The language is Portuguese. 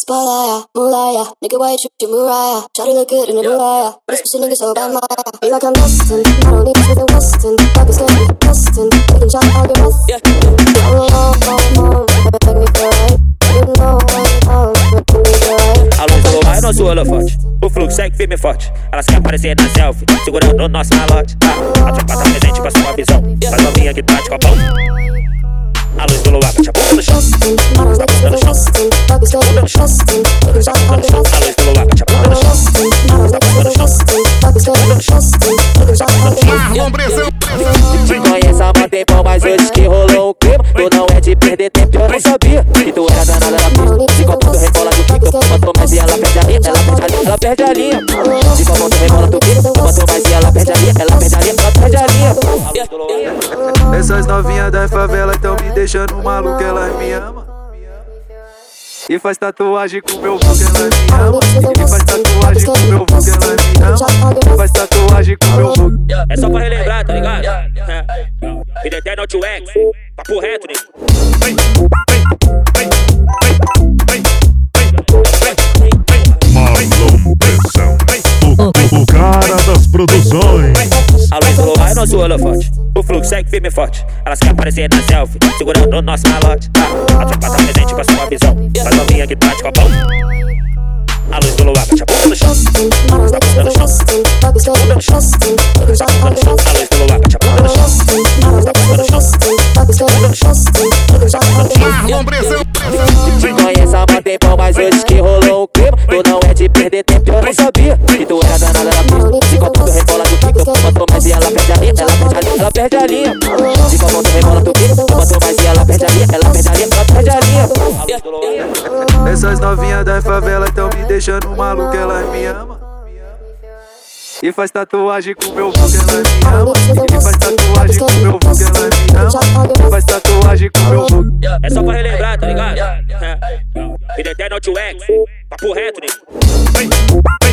Spalaya, Mulaya, nigga, why you tripping Mariah? Try to look good in the Mariah, but this pussy nigga so bad, Maya. Feel like I'm destined, I don't need with a Weston. Fuck is getting destined, taking shots all your rest. Take me for a ride, you know I'm take me for a ride. A luz do luar é nosso holofote, o fluxo segue firme e forte. Elas querem aparecer na selfie, segurando o nosso malote. A tropa tá presente pra sua visão, faz novinha que tá de copão. A luz do luar bate a bunda no chão, bunda no chão, bunda no chão, bunda no chão. A luz do luar bate a bunda no chão, bunda no chão, bunda no chão, bunda no chão. Te conheço há muito tempão, mas hoje que rolou um clima. Tu não é de perder tempo, eu não sabia que tu era danada na pista. De copo tu rebola do pico, quanto mais e ela perde a linha, ela perde a linha. De copo tu rebola do pico, quanto mais e ela perde a linha, ela perde a linha, ela perde a linha. Essas novinhas da favela tão me deixando maluco, elas me amam. E faz tatuagem com meu vulgo, ela me ama. E faz tatuagem com meu vulgo, ela me ama. E faz tatuagem com meu vulgo. É só pra relembrar, tá ligado? E the Eternal 2X, papo reto, nego. Marlon Pressão, o cara das produções. A luz do luar é nosso holofote, o fluxo segue firme e forte. Elas querem aparecer na selfie, segurando o nosso malote. A tropa tá presente pra sua visão, faz novinha que tá de copão. A luz do luar bate a bunda no chão, bunda no chão, bunda no chão, bunda no chão. A luz do luar bate a bunda no chão, bunda no chão, bunda no chão, bunda no chão. Marlon Pressão. Te conheço há muito tempão, mas hoje que rolou um clima. Tu não é de perder tempo, eu não sabia que tu era danada na pista. De copo tu rebola do pico, quanto mais e ela perde a linha, ela perde a linha. De copo tu rebola do pico, quanto mais e ela perde a linha, ela perde a linha, ela perde a linha. Essas novinhas da favela tão me deixando maluco, elas me amam. E faz tatuagem com meu vulgo, ela me ama. E faz tatuagem com meu vulgo, ela me ama. E faz tatuagem com meu vulgo. É só pra relembrar, tá ligado? E the Eternal 2X, papo reto, nego.